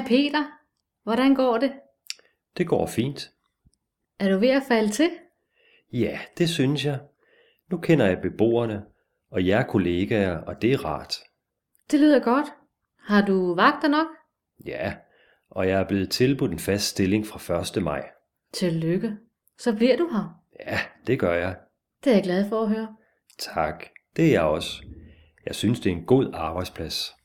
Hej Peter, hvordan går det? Det går fint. Er du ved at falde til? Ja, det synes jeg. Nu kender jeg beboerne og jer kollegaer, og det er rart. Det lyder godt. Har du vagter nok? Ja, og jeg er blevet tilbudt en fast stilling fra 1. maj. Tillykke. Så bliver du her. Ja, det gør jeg. Det er jeg glad for at høre. Tak, det er jeg også. Jeg synes, det er en god arbejdsplads.